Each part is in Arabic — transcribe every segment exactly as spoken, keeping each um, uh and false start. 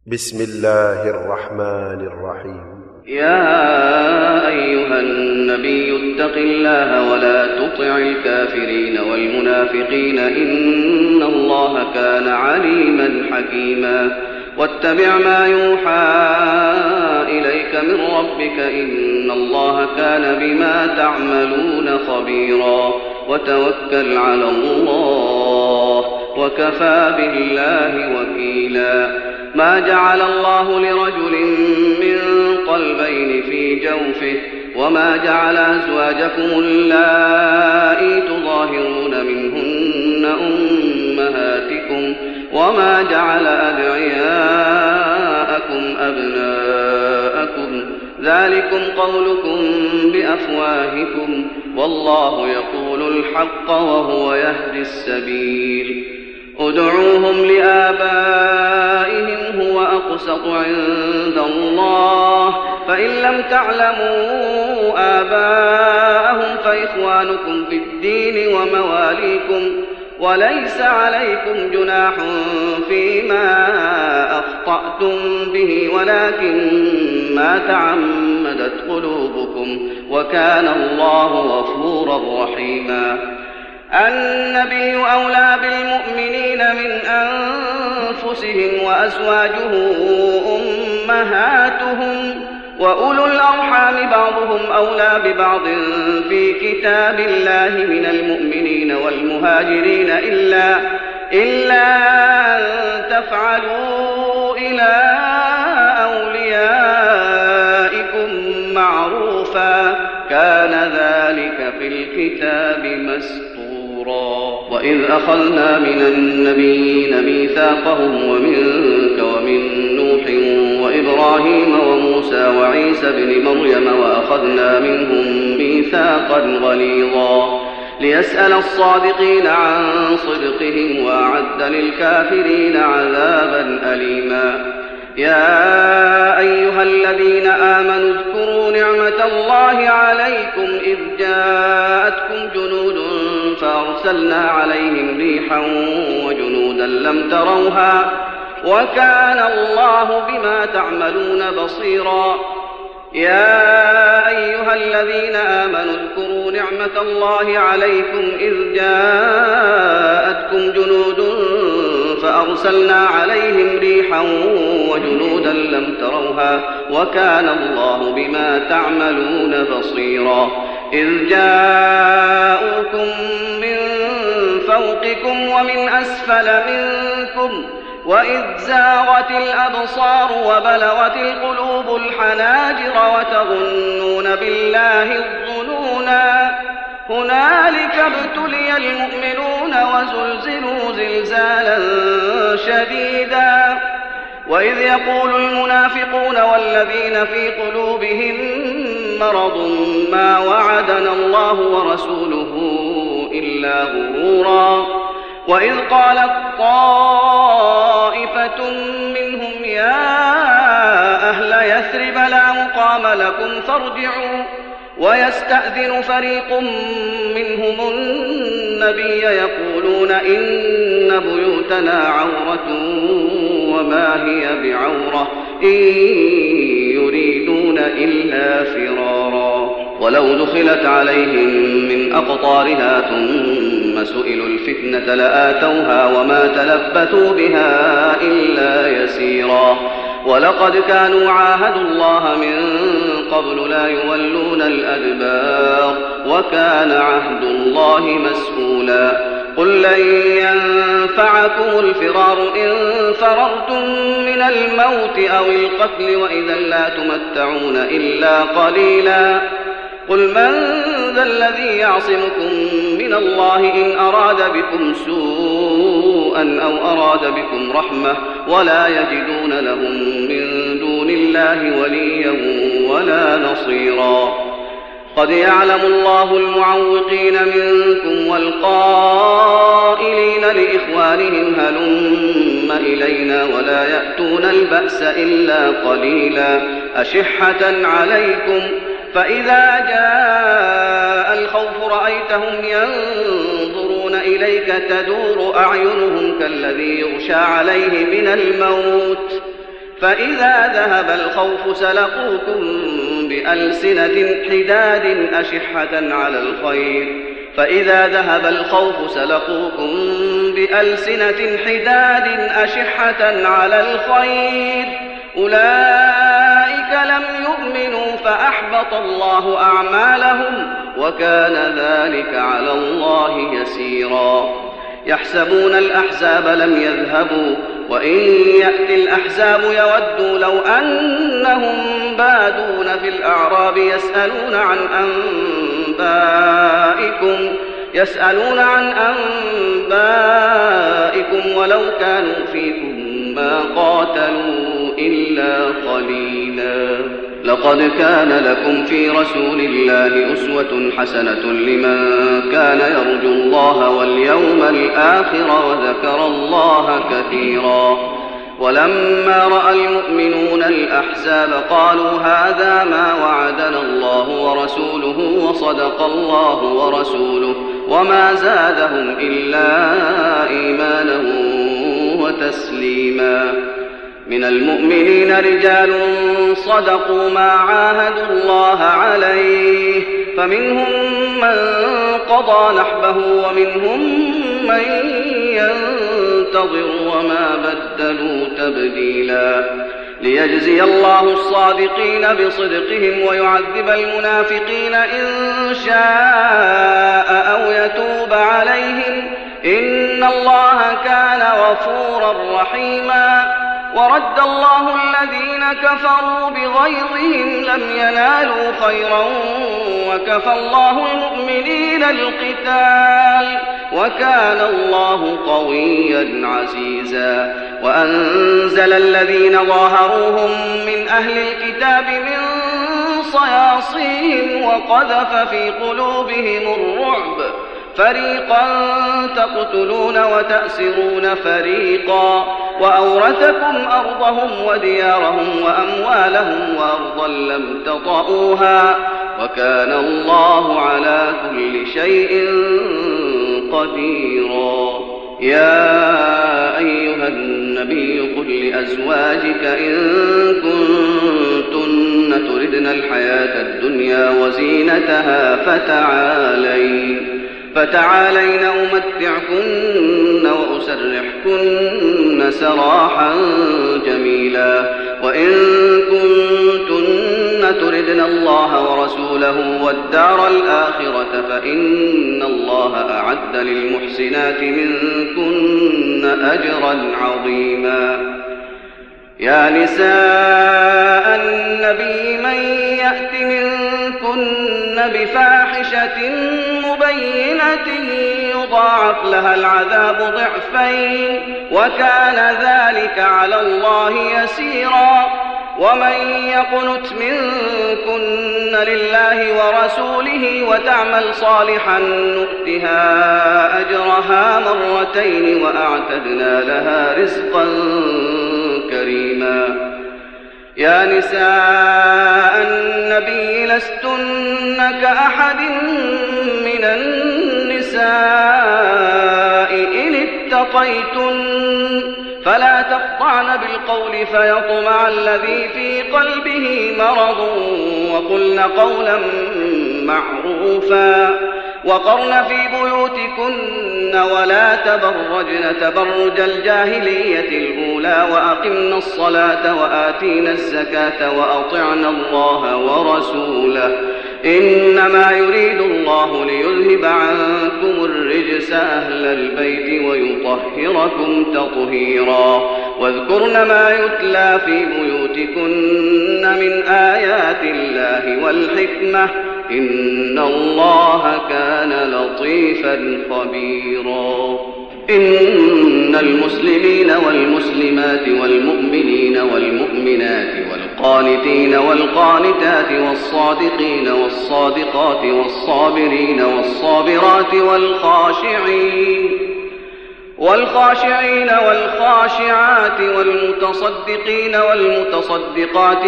بسم الله الرحمن الرحيم. يا أيها النبي اتق الله ولا تطع الكافرين والمنافقين إن الله كان عليما حكيما. واتبع ما يوحى إليك من ربك إن الله كان بما تعملون خبيرا. وتوكل على الله وكفى بالله وكيلا. ما جعل الله لرجل من قلبين في جوفه وما جعل أزواجكم اللائي تظاهرون منهن أمهاتكم وما جعل أدعياءكم أبناءكم ذلكم قولكم بأفواهكم والله يقول الحق وهو يهدي السبيل. ادعوهم لآبائهم هو أقسط عند الله فإن لم تعلموا آباءهم فإخوانكم في الدين ومواليكم وليس عليكم جناح فيما أخطأتم به ولكن ما تعمدت قلوبكم وكان الله غفورا رحيما. النبي أولى بالمؤمنين من أنفسهم وأزواجه أمهاتهم وأولو الأرحام بعضهم أولى ببعض في كتاب الله من المؤمنين والمهاجرين إلا, إلا أن تفعلوا إلى أوليائكم معروفا كان ذلك في الكتاب مسطورا. وإذ أخذنا من النبيين ميثاقهم ومنك ومن نوح وإبراهيم وموسى وعيسى ابن مريم وأخذنا منهم ميثاقا غليظا ليسأل الصادقين عن صدقهم وأعد للكافرين عذابا أليما. يا أيها الذين آمنوا اذكروا نعمة الله عليكم إذ جاءتكم جنود فأرسلنا عليهم ريحا وجنودا لم تروها وكان الله بما تعملون بصيرا. يا أيها الذين آمنوا اذكروا نعمة الله عليكم إذ جاءتكم جنود فأرسلنا عليهم ريحا وجنودا لم تروها وكان الله بما تعملون بصيرا. إذ جاءوكم من فوقكم ومن أسفل منكم وإذ زاغت الأبصار وبلغت القلوب الحناجر وتظنون بالله الظنونا هنالك ابتلي المؤمنون وزلزلوا زلزالا شديدا. وإذ يقول المنافقون والذين في قلوبهم مرض ما وعدنا الله ورسوله إلا غرورا. وإذ قالت طائفة منهم يا أهل يثرب لا مقام لكم فارجعوا ويستأذن فريق منهم النبي يقولون إن بيوتنا عورة وما هي بعورة إن يريدون إلا فرارا. ولو دخلت عليهم من أقطارها ثم سئلوا الفتنة لآتوها وما تلبثوا بها إلا يسيرا. ولقد كانوا عاهدوا الله من قبل لا يولون الأدبار وكان عهد الله مسؤولا. قل لن ينفعكم الفرار إن فررتم من الموت أو القتل وإذا لا تمتعون إلا قليلا. قل من ذا الذي يعصمكم من الله إن أراد بكم سوءا أو أراد بكم رحمة ولا يجدون لهم من دون الله وليا ولا نصيرا. قد يعلم الله المعوقين منكم والقائلين لإخوانهم هلم إلينا ولا يأتون البأس إلا قليلا أشحة عليكم فإذا جاء الخوف رأيتهم ينظرون إليك تدور أعينهم كالذي يغشى عليه من الموت فإذا ذهب الخوف سلقوكم بألسنة حداد أشحة على الخير فإذا ذهب الخوف سلقوكم بألسنة حداد أشحة على الخير أولئك لم يؤمنوا فأحبط الله أعمالهم وكان ذلك على الله يسيرا يحسبون الأحزاب لم يذهبوا وإن يأتي الأحزاب يودوا لو أنهم بادون في الأعراب يسألون عن أنبائكم يسألون عن أنبائكم ولو كانوا فيكم ما قاتلوا إلا قليلا لقد كان لكم في رسول الله أسوة حسنة لمن كان يرجو الله واليوم الآخر وذكر الله كثيرا ولما رأى المؤمنون الأحزاب قالوا هذا ما وعدنا الله ورسوله وصدق الله ورسوله وما زادهم إلا إيمانا وتسليما من المؤمنين رجال صدقوا ما عاهدوا الله عليه فمنهم من قضى نحبه ومنهم من ينتظر وما بدلوا تبديلا ليجزي الله الصادقين بصدقهم ويعذب المنافقين إن شاء أو يتوب عليهم إن الله كان غفورا رحيما ورد الله الذين كفروا بغيظهم لم ينالوا خيرا وكفى الله المؤمنين القتال وكان الله قويا عزيزا وأنزل الذين ظاهروهم من أهل الكتاب من صياصيهم وقذف في قلوبهم الرعب فريقا تقتلون وتأسرون فريقا وأورثكم أرضهم وديارهم وأموالهم وأرضا لم تطئوها وكان الله على كل شيء قديرا يا أيها النبي قل لأزواجك إن كنتن تردن الحياة الدنيا وزينتها فتعالين فتعالين أمتعكن وأسرحكن سراحا جميلا وإن كنتن تردن الله ورسوله والدار الآخرة فإن الله أعد للمحسنات منكن أجرا عظيما يا نساء النبي من يأت منكن بفاحشة مبينة يضاعف لها العذاب ضعفين وكان ذلك على الله يسيرا ومن يقنت منكن لله ورسوله وتعمل صالحا نؤتها أجرها مرتين وأعتدنا لها رزقا كريما يا نساء النبي لستن كأحد من النساء إن اتقيتن فلا تخضعن بالقول فيطمع الذي في قلبه مرض وقلن قولا معروفا وقرن في بيوتكن ولا تبرجن تبرج الجاهلية الأولى وأقمن الصلاة وآتينا الزكاة وأطعنا الله ورسوله إنما يريد الله ليذهب عنكم الرجس أهل البيت ويطهركم تطهيرا واذكرن ما يتلى في بيوتكن من آيات الله والحكمة إن الله كان لطيفا خبيرا إن المسلمين والمسلمات والمؤمنين والمؤمنات والقانتين والقانتات والصادقين والصادقات والصابرين والصابرات والخاشعين والخاشعين والخاشعات والمتصدقين والمتصدقات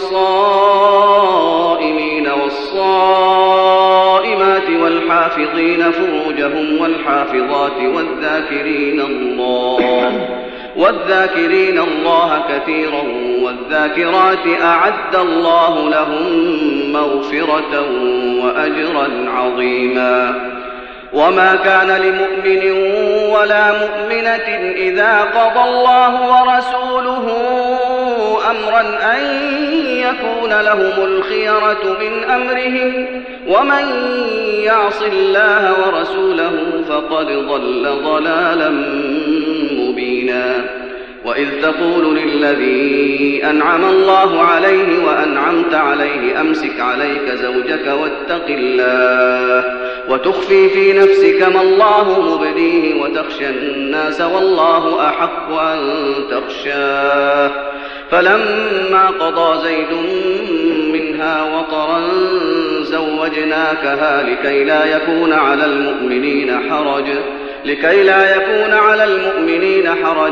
والصائمين والصائمات والحافظين فروجهم والحافظات والذاكرين الله والذاكرين الله كثيرا والذاكرات أعد الله لهم مغفرة وأجرا عظيما. وما كان لمؤمن ولا مؤمنة إذا قضى الله ورسوله أمرا أن يكون لهم الخيرة من أمرهم ومن يعص الله ورسوله فقد ضل ضلالا مبينا. وإذ تقول للذي أنعم الله عليه وأنعمت عليه أمسك عليك زوجك واتق الله وتخفي في نفسك ما الله مبديه وتخشى الناس والله أحق أن تخشاه. فلما قضى زيد منها وطرا زوجناكها لكي لا يكون على المؤمنين حرج لكي لا يكون على المؤمنين حرج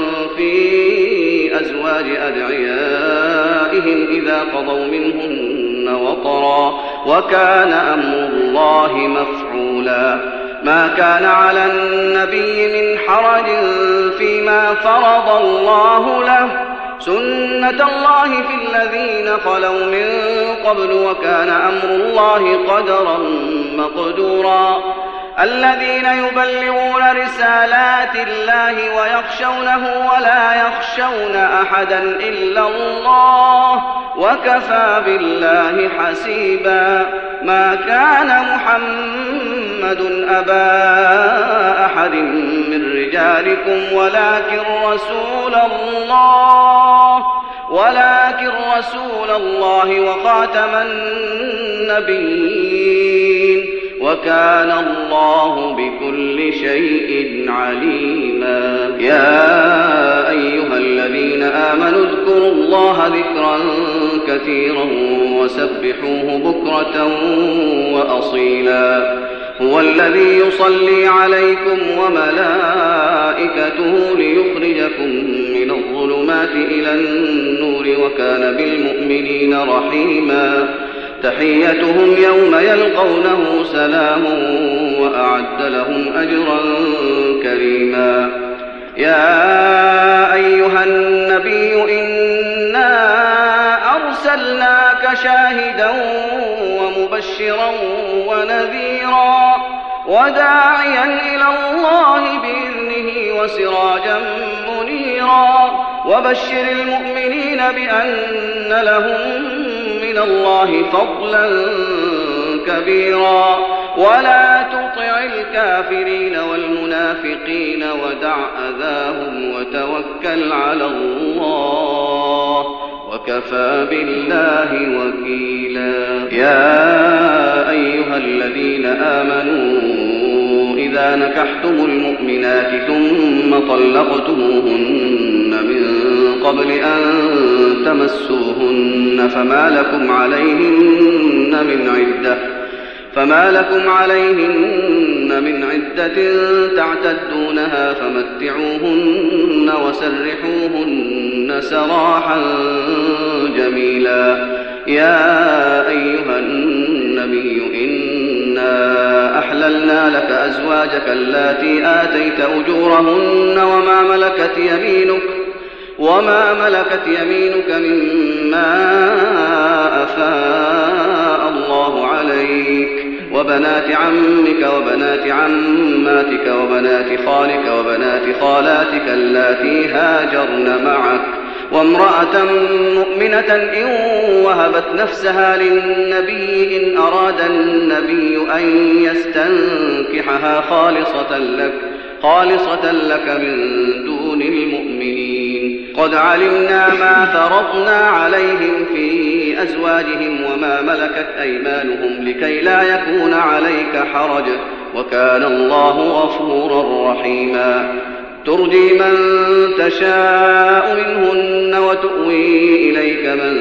في أزواج أدعيائهم إذا قضوا منهن وطرا وكان أمر الله مفعولا. ما كان على النبي من حرج فيما فرض الله له سنة الله في الذين خلوا من قبل وكان أمر الله قدرا مقدورا. الذين يبلغون رسالات الله ويخشونه ولا يخشون أحدا إلا الله وكفى بالله حسيبا. ما كان محمد أبا أحد من رجالكم ولكن رسول الله ولكن رسول الله وخاتم النبيين وكان الله بكل شيء عليما. يا أيها الذين آمنوا اذكروا الله ذكرا كثيرا وسبحوه بكرة وأصيلا. هو الذي يصلي عليكم وملائكته ليخرجكم من الظلمات إلى النور وكان بالمؤمنين رحيما. تحيتهم يوم يلقونه سلام وأعد لهم أجرا كريما. يا أيها النبي إنا أرسلناك شاهدا ومبشرا ونذيرا وداعيا إلى الله بإذنه وسراجا منيرا. وبشر المؤمنين بأن لهم من الله فضلا كبيرا. ولا تطع الكافرين والمنافقين ودع أذاهم وتوكل على الله وكفى بالله وكيلا. يا أيها الذين آمنوا إذا نكحتم المؤمنات ثم طلقتموهن من قبل أن تمسوهن فما لكم عليهن من عدة فما لكم عليهن من عدة تعتدونها فمتعوهن وسرحوهن سراحا جميلا. يا أيها النبي إنا أحللنا لك أزواجك اللاتي آتيت أجورهن وما ملكت يمينك وما ملكت يمينك مما أفاء الله عليك وبنات عمك وبنات عماتك وبنات خالك وبنات خالاتك اللاتي هاجرن معك وامرأة مؤمنة إن وهبت نفسها للنبي إن أراد النبي أن يستنكحها خالصة لك خالصة لك من دون المؤمنين. قد علمنا ما فرضنا عليهم في أزواجهم وما ملكت أيمانهم لكي لا يكون عليك حرج وكان الله غفورا رحيما. ترجي من تشاء منهن وتؤوي إليك من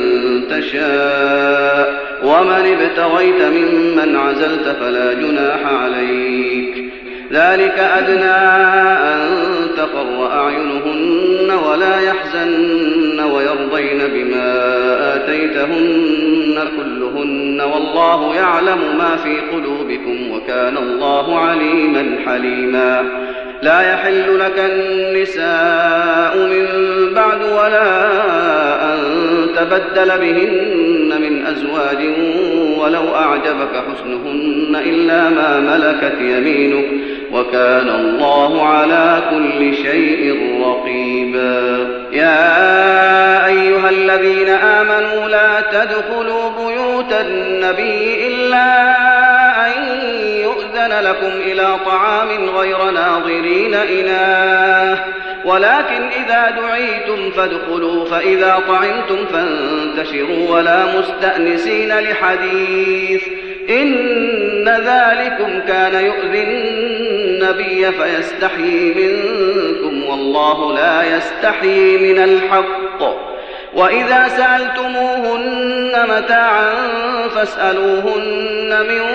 تشاء ومن ابتغيت ممن عزلت فلا جناح عليك. ذلك أدنى أن تقر أعينهن ولا يحزن ويرضين بما آتيتهن كلهن والله يعلم ما في قلوبكم وكان الله عليما حليما. لا يحل لك النساء من بعد ولا أن تبدل بهن من أزواج ولو أعجبك حسنهن إلا ما ملكت يمينك وكان الله على كل شيء رقيبا. يا أيها الذين آمنوا لا تدخلوا بيوت النبي إلا أن يؤذن لكم إلى طعام غير ناظرين إناه ولكن إذا دعيتم فادخلوا فإذا طعمتم فانتشروا ولا مستأنسين لحديث إن ذلكم كان يؤذي النبي فيستحيي منكم والله لا يستحيي من الحق. وإذا سألتموهن متاعا فاسألوهن من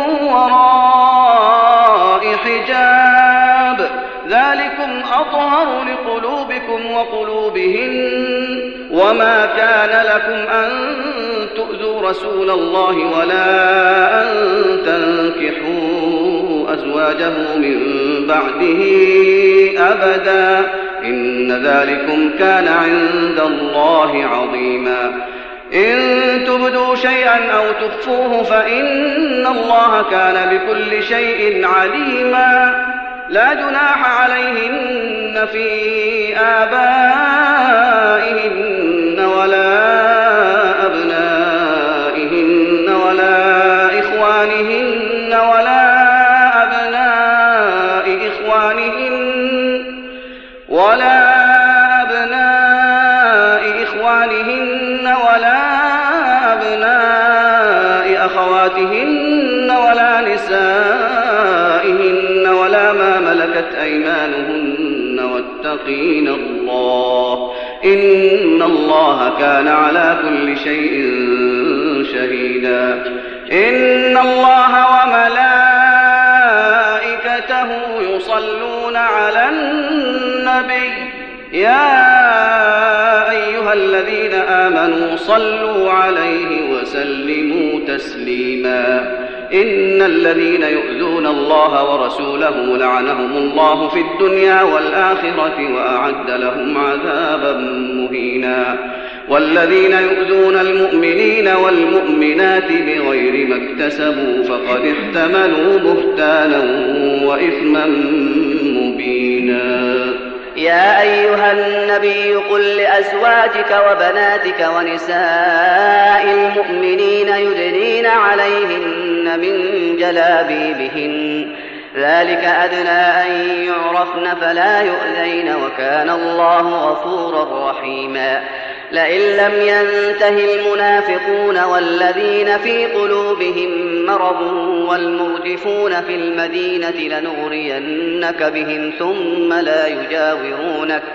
وراء حجاب ذلكم أطهر لقلوبكم وقلوبهن وما كان لكم أن تؤذوا رسول الله ولا أن تنكحوا أزواجه من بعده أبدا إن ذلكم كان عند الله عظيما. إن تبدوا شيئا أو تخفوه فإن الله كان بكل شيء عليما. لا جناح عليهن في آبائهن ولا أبنائهن ولا إخوانهن ولا أبناء إخوانهن ولا أبناء إخوانهن ولا أبناء أخواتهن ولا نسائهن ولا ما ملكت أيمانهن واتقين الله إن الله كان على كل شيء شهيدا. إن الله وملائكته يصلون على النبي يا أيها الذين آمنوا صلوا عليه وسلموا تسليما. إن الذين يؤذون الله ورسوله لعنهم الله في الدنيا والآخرة وأعد لهم عذابا مهينا. والذين يؤذون المؤمنين والمؤمنات بغير ما اكتسبوا فقد احتملوا بهتانا وإثما مبينا. يا أيها النبي قل لأزواجك وبناتك ونساء المؤمنين يدنين عليهن من جلابيبهن ذلك أدنى أن يعرفن فلا يؤذين وكان الله غفورا رحيما. لئن لم ينته المنافقون والذين في قلوبهم مرض والمرجفون في المدينة لنغرينك بهم ثم لا يجاورونك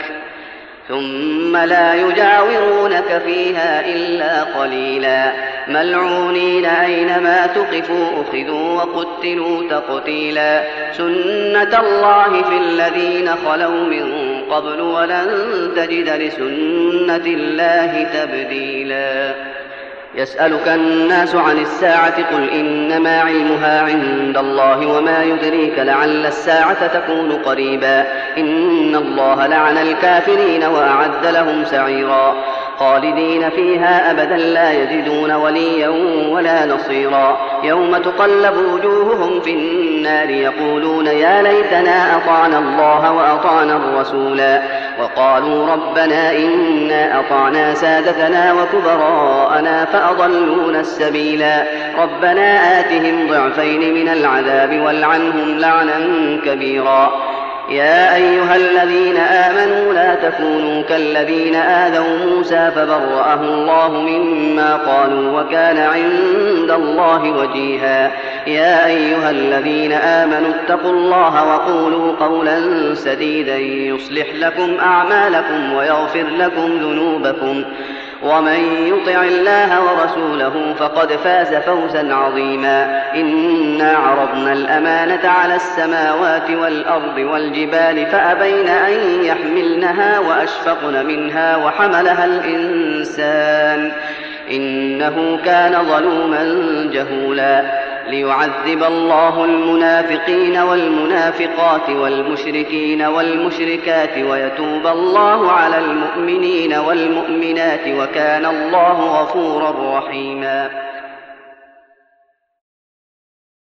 ثم لا يجاورونك فيها إلا قليلا ملعونين أينما تقفوا أخذوا وقتلوا تقتيلا. سنة الله في الذين خلوا من قبل ولن تجد لسنة الله تبديلا. يسألك الناس عن الساعة قل إنما علمها عند الله وما يدريك لعل الساعة تكون قريبا. إن الله لعن الكافرين وأعد لهم سعيرا خالدين فيها أبدا لا يجدون وليا ولا نصيرا. يوم تقلب وجوههم في النار يقولون يا ليتنا أطعنا الله وأطعنا الرسولا وقالوا ربنا إنا أطعنا سادتنا وكبراءنا فأضلونا السبيلا. ربنا آتهم ضعفين من العذاب والعنهم لعنا كبيرا. يا أيها الذين آمنوا لا تكونوا كالذين آذوا موسى فبرأه الله مما قالوا وكان عند الله وجيها. يا أيها الذين آمنوا اتقوا الله وقولوا قولا سديدا يصلح لكم أعمالكم ويغفر لكم ذنوبكم ومن يطع الله ورسوله فقد فاز فوزا عظيما. إنا عرضنا الأمانة على السماوات والأرض والجبال فأبين أن يحملنها وأشفقن منها وحملها الإنسان إنه كان ظلوما جهولا. ليعذب الله المنافقين والمنافقات والمشركين والمشركات ويتوب الله على المؤمنين والمؤمنات وكان الله غفورا رحيما.